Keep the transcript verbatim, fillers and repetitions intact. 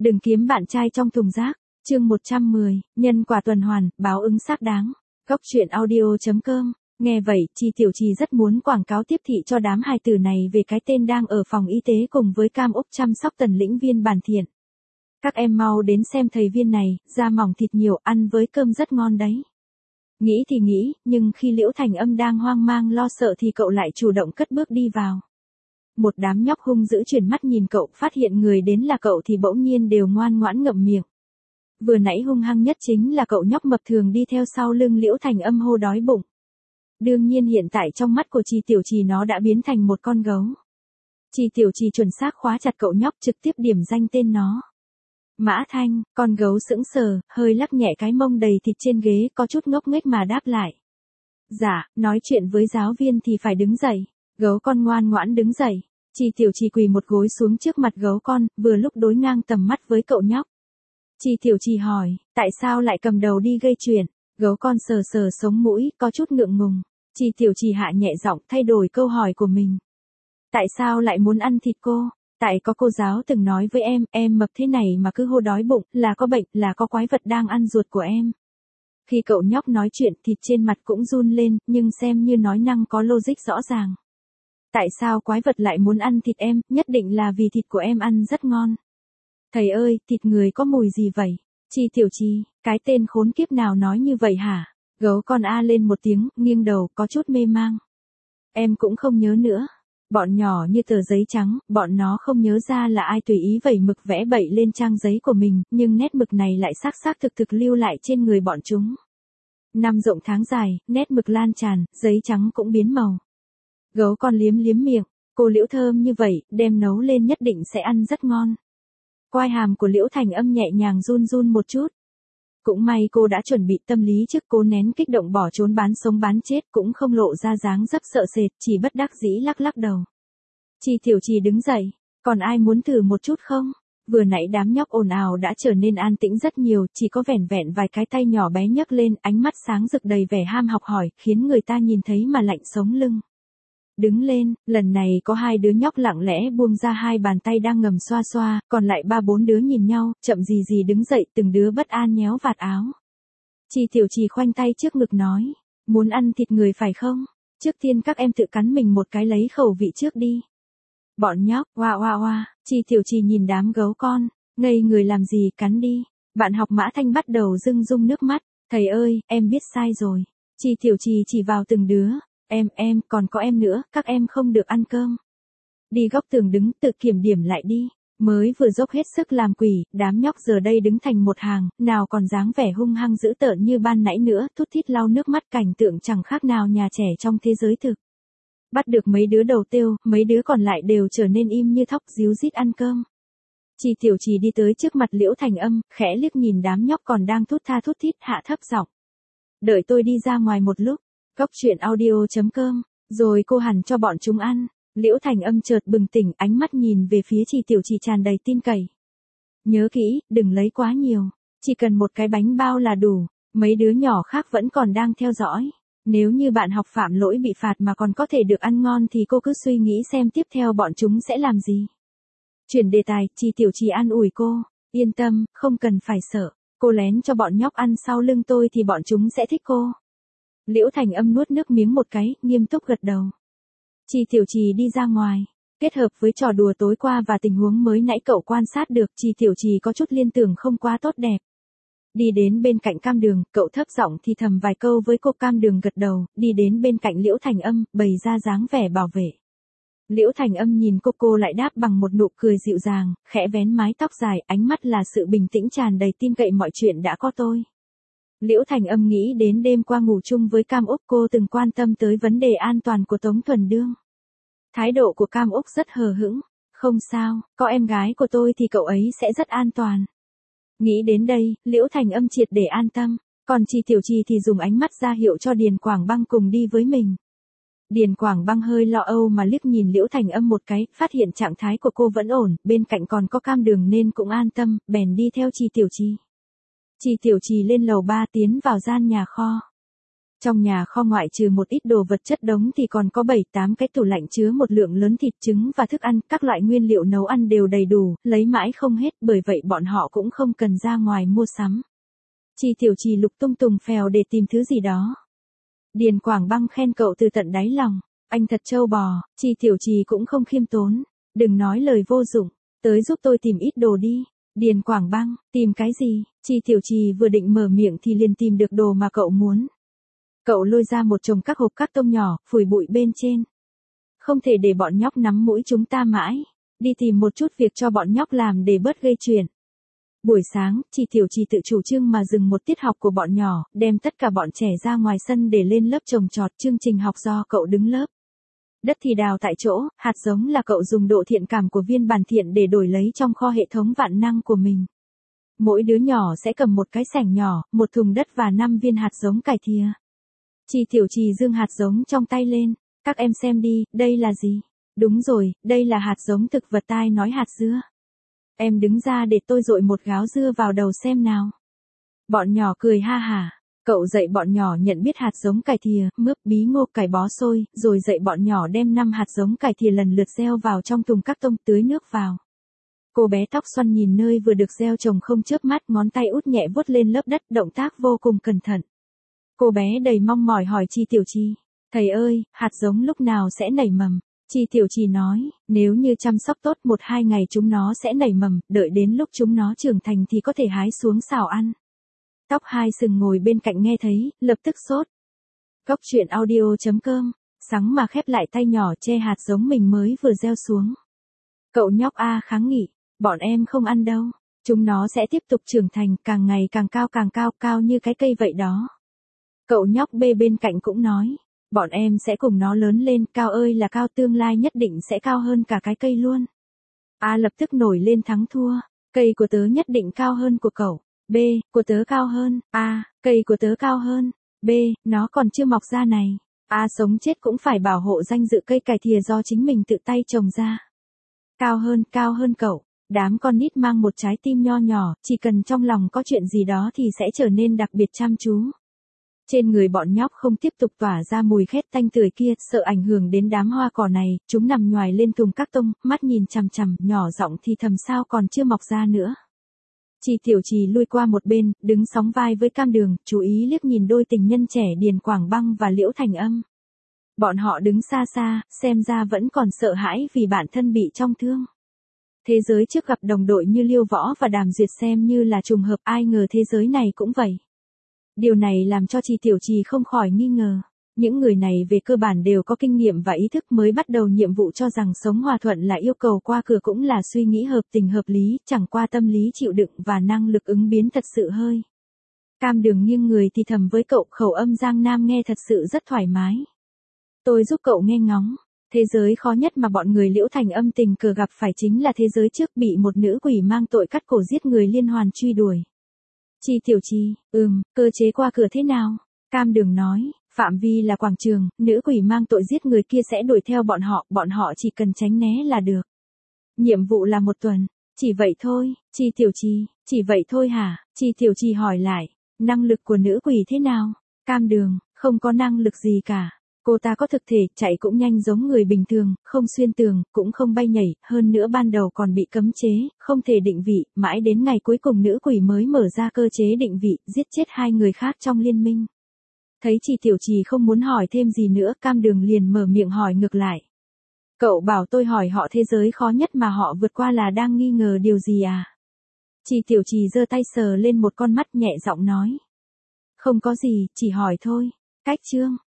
Đừng kiếm bạn trai trong thùng rác. Chương một trăm mười, nhân quả tuần hoàn, báo ứng xác đáng. Góc truyện audio chấm com. Nghe vậy, Chi Tiểu Trì rất muốn quảng cáo tiếp thị cho đám hài tử này về cái tên đang ở phòng y tế cùng với Cam Úc chăm sóc Tần Lĩnh Viên bản thiện. Các em mau đến xem thầy Viên này, da mỏng thịt nhiều, ăn với cơm rất ngon đấy. Nghĩ thì nghĩ, nhưng khi Liễu Thành Âm đang hoang mang lo sợ thì cậu lại chủ động cất bước đi vào. Một đám nhóc hung dữ chuyển mắt nhìn cậu, phát hiện người đến là cậu thì bỗng nhiên đều ngoan ngoãn ngậm miệng. Vừa nãy hung hăng nhất chính là cậu nhóc mập thường đi theo sau lưng Liễu Thành Âm hô đói bụng. Đương nhiên hiện tại trong mắt của Chi Tiểu Trì nó đã biến thành một con gấu. Chi Tiểu Trì chuẩn xác khóa chặt cậu nhóc, trực tiếp điểm danh tên nó. Mã Thanh. Con gấu sững sờ, hơi lắc nhẹ cái mông đầy thịt trên ghế, có chút ngốc nghếch mà đáp lại. Dạ, nói chuyện với giáo viên thì phải đứng dậy. Gấu con ngoan ngoãn đứng dậy. Chi Tiểu Trì quỳ một gối xuống trước mặt gấu con, vừa lúc đối ngang tầm mắt với cậu nhóc. Chi Tiểu Trì hỏi, tại sao lại cầm đầu đi gây chuyện? Gấu con sờ sờ sống mũi, có chút ngượng ngùng. Chi Tiểu Trì hạ nhẹ giọng, thay đổi câu hỏi của mình. Tại sao lại muốn ăn thịt cô? Tại có cô giáo từng nói với em, em mập thế này mà cứ hô đói bụng, là có bệnh, là có quái vật đang ăn ruột của em. Khi cậu nhóc nói chuyện, thịt trên mặt cũng run lên, nhưng xem như nói năng có logic rõ ràng. Tại sao quái vật lại muốn ăn thịt em, nhất định là vì thịt của em ăn rất ngon. Thầy ơi, thịt người có mùi gì vậy? Chi Tiểu Trì, cái tên khốn kiếp nào nói như vậy hả? Gấu con a lên một tiếng, nghiêng đầu, có chút mê mang. Em cũng không nhớ nữa. Bọn nhỏ như tờ giấy trắng, bọn nó không nhớ ra là ai tùy ý vẩy mực vẽ bậy lên trang giấy của mình, nhưng nét mực này lại xác xác thực thực lưu lại trên người bọn chúng. Năm rộng tháng dài, nét mực lan tràn, giấy trắng cũng biến màu. Gấu con liếm liếm miệng, cô Liễu thơm như vậy, đem nấu lên nhất định sẽ ăn rất ngon. Quai hàm của Liễu Thành Âm nhẹ nhàng run run một chút. Cũng may cô đã chuẩn bị tâm lý trước, cố nén kích động bỏ trốn bán sống bán chết, cũng không lộ ra dáng dấp sợ sệt, chỉ bất đắc dĩ lắc lắc đầu. Chi Tiểu Trì đứng dậy, còn ai muốn thử một chút không? Vừa nãy đám nhóc ồn ào đã trở nên an tĩnh rất nhiều, chỉ có vẻn vẹn vài cái tay nhỏ bé nhấc lên, ánh mắt sáng rực đầy vẻ ham học hỏi, khiến người ta nhìn thấy mà lạnh sống lưng. Đứng lên, lần này có hai đứa nhóc lặng lẽ buông ra hai bàn tay đang ngầm xoa xoa, còn lại ba bốn đứa nhìn nhau, chậm gì gì đứng dậy, từng đứa bất an nhéo vạt áo. Chi Tiểu Trì khoanh tay trước ngực nói, muốn ăn thịt người phải không? Trước tiên các em tự cắn mình một cái lấy khẩu vị trước đi. Bọn nhóc, oa oa oa, Chi Tiểu Trì nhìn đám gấu con, ngây người làm gì, cắn đi. Bạn học Mã Thanh bắt đầu rưng rưng nước mắt, thầy ơi, em biết sai rồi. Chi Tiểu Trì chỉ vào từng đứa. Em, em, còn có em nữa, các em không được ăn cơm. Đi góc tường đứng, tự kiểm điểm lại đi. Mới vừa dốc hết sức làm quỷ, đám nhóc giờ đây đứng thành một hàng, nào còn dáng vẻ hung hăng dữ tợn như ban nãy nữa, thút thít lau nước mắt, cảnh tượng chẳng khác nào nhà trẻ trong thế giới thực. Bắt được mấy đứa đầu tiêu, mấy đứa còn lại đều trở nên im như thóc, díu dít ăn cơm. Chi Tiểu Trì đi tới trước mặt Liễu Thành Âm, khẽ liếc nhìn đám nhóc còn đang thút tha thút thít, hạ thấp giọng. Đợi tôi đi ra ngoài một lúc. Góc truyện audio chấm com, rồi cô hẳn cho bọn chúng ăn. Liễu Thành Âm chợt bừng tỉnh, ánh mắt nhìn về phía Chi Tiểu Trì tràn đầy tin cậy. Nhớ kỹ, đừng lấy quá nhiều, chỉ cần một cái bánh bao là đủ. Mấy đứa nhỏ khác vẫn còn đang theo dõi. Nếu như bạn học phạm lỗi bị phạt mà còn có thể được ăn ngon thì cô cứ suy nghĩ xem tiếp theo bọn chúng sẽ làm gì. Chuyển đề tài, Chi Tiểu Trì an ủi cô, yên tâm, không cần phải sợ. Cô lén cho bọn nhóc ăn sau lưng tôi thì bọn chúng sẽ thích cô. Liễu Thành Âm nuốt nước miếng một cái, nghiêm túc gật đầu. Chi Tiểu Trì đi ra ngoài, kết hợp với trò đùa tối qua và tình huống mới nãy cậu quan sát được, Chi Tiểu Trì có chút liên tưởng không quá tốt đẹp. Đi đến bên cạnh Cam Đường, cậu thấp giọng thì thầm vài câu với cô. Cam Đường gật đầu, đi đến bên cạnh Liễu Thành Âm, bày ra dáng vẻ bảo vệ. Liễu Thành Âm nhìn cô, cô lại đáp bằng một nụ cười dịu dàng, khẽ vén mái tóc dài, ánh mắt là sự bình tĩnh tràn đầy tin cậy, mọi chuyện đã có tôi. Liễu Thành Âm nghĩ đến đêm qua ngủ chung với Cam Úc, cô từng quan tâm tới vấn đề an toàn của Tống Thuần Đương. Thái độ của Cam Úc rất hờ hững, không sao, có em gái của tôi thì cậu ấy sẽ rất an toàn. Nghĩ đến đây, Liễu Thành Âm triệt để an tâm, còn Chi Tiểu Trì thì dùng ánh mắt ra hiệu cho Điền Quảng Băng cùng đi với mình. Điền Quảng Băng hơi lo âu mà liếc nhìn Liễu Thành Âm một cái, phát hiện trạng thái của cô vẫn ổn, bên cạnh còn có Cam Đường nên cũng an tâm, bèn đi theo Chi Tiểu Trì. Chi Tiểu Trì lên lầu ba tiến vào gian nhà kho. Trong nhà kho ngoại trừ một ít đồ vật chất đống thì còn có bảy tám cái tủ lạnh chứa một lượng lớn thịt trứng và thức ăn, các loại nguyên liệu nấu ăn đều đầy đủ, lấy mãi không hết, bởi vậy bọn họ cũng không cần ra ngoài mua sắm. Chi Tiểu Trì lục tung tùng phèo để tìm thứ gì đó. Điền Quảng Băng khen cậu từ tận đáy lòng, anh thật trâu bò. Chi Tiểu Trì cũng không khiêm tốn, đừng nói lời vô dụng, tới giúp tôi tìm ít đồ đi. Điền Quảng Băng, tìm cái gì? Chi Tiểu Trì vừa định mở miệng thì liền tìm được đồ mà cậu muốn. Cậu lôi ra một chồng các hộp cát tông nhỏ, phủi bụi bên trên. Không thể để bọn nhóc nắm mũi chúng ta mãi, đi tìm một chút việc cho bọn nhóc làm để bớt gây chuyện. Buổi sáng, Chi Tiểu Trì tự chủ trương mà dừng một tiết học của bọn nhỏ, đem tất cả bọn trẻ ra ngoài sân để lên lớp trồng trọt, chương trình học do cậu đứng lớp. Đất thì đào tại chỗ, hạt giống là cậu dùng độ thiện cảm của viên bản thiện để đổi lấy trong kho hệ thống vạn năng của mình. Mỗi đứa nhỏ sẽ cầm một cái xẻng nhỏ, một thùng đất và năm viên hạt giống cải thìa. Chi Tiểu Trì giương hạt giống trong tay lên, các em xem đi, đây là gì? Đúng rồi, đây là hạt giống thực vật tai nói hạt dưa. Em đứng ra để tôi dội một gáo dưa vào đầu xem nào. Bọn nhỏ cười ha hả. Cậu dạy bọn nhỏ nhận biết hạt giống cải thìa, mướp, bí ngô, cải bó xôi, rồi dạy bọn nhỏ đem năm hạt giống cải thìa lần lượt gieo vào trong thùng các tông, tưới nước vào. Cô bé tóc xoăn nhìn nơi vừa được gieo trồng không chớp mắt, ngón tay út nhẹ vuốt lên lớp đất, động tác vô cùng cẩn thận. Cô bé đầy mong mỏi hỏi Chi Tiểu Trì, thầy ơi, hạt giống lúc nào sẽ nảy mầm? Chi Tiểu Trì nói, nếu như chăm sóc tốt một hai ngày chúng nó sẽ nảy mầm, đợi đến lúc chúng nó trưởng thành thì có thể hái xuống xào ăn. Tóc hai sừng ngồi bên cạnh nghe thấy, lập tức sốt. Cốc truyện audio chấm com, sắng mà khép lại tay nhỏ che hạt giống mình mới vừa gieo xuống. Cậu nhóc A kháng nghị, bọn em không ăn đâu, chúng nó sẽ tiếp tục trưởng thành, càng ngày càng cao càng cao, cao như cái cây vậy đó. Cậu nhóc B bên cạnh cũng nói, bọn em sẽ cùng nó lớn lên, cao ơi là cao, tương lai nhất định sẽ cao hơn cả cái cây luôn. A lập tức nổi lên thắng thua, cây của tớ nhất định cao hơn của cậu. B, của tớ cao hơn. A, cây của tớ cao hơn. B, nó còn chưa mọc ra này. A sống chết cũng phải bảo hộ danh dự cây cải thìa do chính mình tự tay trồng ra. Cao hơn, cao hơn cậu. Đám con nít mang một trái tim nho nhỏ, chỉ cần trong lòng có chuyện gì đó thì sẽ trở nên đặc biệt chăm chú. Trên người bọn nhóc không tiếp tục tỏa ra mùi khét tanh tưởi kia, sợ ảnh hưởng đến đám hoa cỏ này, chúng nằm nhoài lên thùng các tông, mắt nhìn chằm chằm, nhỏ giọng thì thầm sao còn chưa mọc ra nữa. Chi Tiểu Trì lui qua một bên, đứng sóng vai với Cam Đường, chú ý liếc nhìn đôi tình nhân trẻ Điền Quảng Băng và Liễu Thành Âm. Bọn họ đứng xa xa, xem ra vẫn còn sợ hãi vì bản thân bị trong thương. Thế giới trước gặp đồng đội như Liêu Võ và Đàm Duyệt xem như là trùng hợp, ai ngờ thế giới này cũng vậy. Điều này làm cho Chi Tiểu Trì không khỏi nghi ngờ. Những người này về cơ bản đều có kinh nghiệm và ý thức, mới bắt đầu nhiệm vụ cho rằng sống hòa thuận là yêu cầu qua cửa, cũng là suy nghĩ hợp tình hợp lý, chẳng qua tâm lý chịu đựng và năng lực ứng biến thật sự hơi. Cam Đường nghiêng người thì thầm với cậu, khẩu âm Giang Nam nghe thật sự rất thoải mái. Tôi giúp cậu nghe ngóng. Thế giới khó nhất mà bọn người Liễu Thành Âm tình cờ gặp phải chính là thế giới trước bị một nữ quỷ mang tội cắt cổ giết người liên hoàn truy đuổi. Chi Tiểu Trì, ừm, cơ chế qua cửa thế nào? Cam Đường nói, phạm vi là quảng trường, nữ quỷ mang tội giết người kia sẽ đuổi theo bọn họ, bọn họ chỉ cần tránh né là được. Nhiệm vụ là một tuần, chỉ vậy thôi. Chi Tiểu Trì, chỉ vậy thôi hả? Chi Tiểu Trì hỏi lại, năng lực của nữ quỷ thế nào? Cam Đường, không có năng lực gì cả. Cô ta có thực thể, chạy cũng nhanh giống người bình thường, không xuyên tường, cũng không bay nhảy, hơn nữa ban đầu còn bị cấm chế, không thể định vị, mãi đến ngày cuối cùng nữ quỷ mới mở ra cơ chế định vị, giết chết hai người khác trong liên minh. Thấy Chi Tiểu Trì không muốn hỏi thêm gì nữa, Cam Đường liền mở miệng hỏi ngược lại. Cậu bảo tôi hỏi họ thế giới khó nhất mà họ vượt qua là đang nghi ngờ điều gì à? Chi Tiểu Trì giơ tay sờ lên một con mắt nhẹ giọng nói. Không có gì, chỉ hỏi thôi. Cách chương.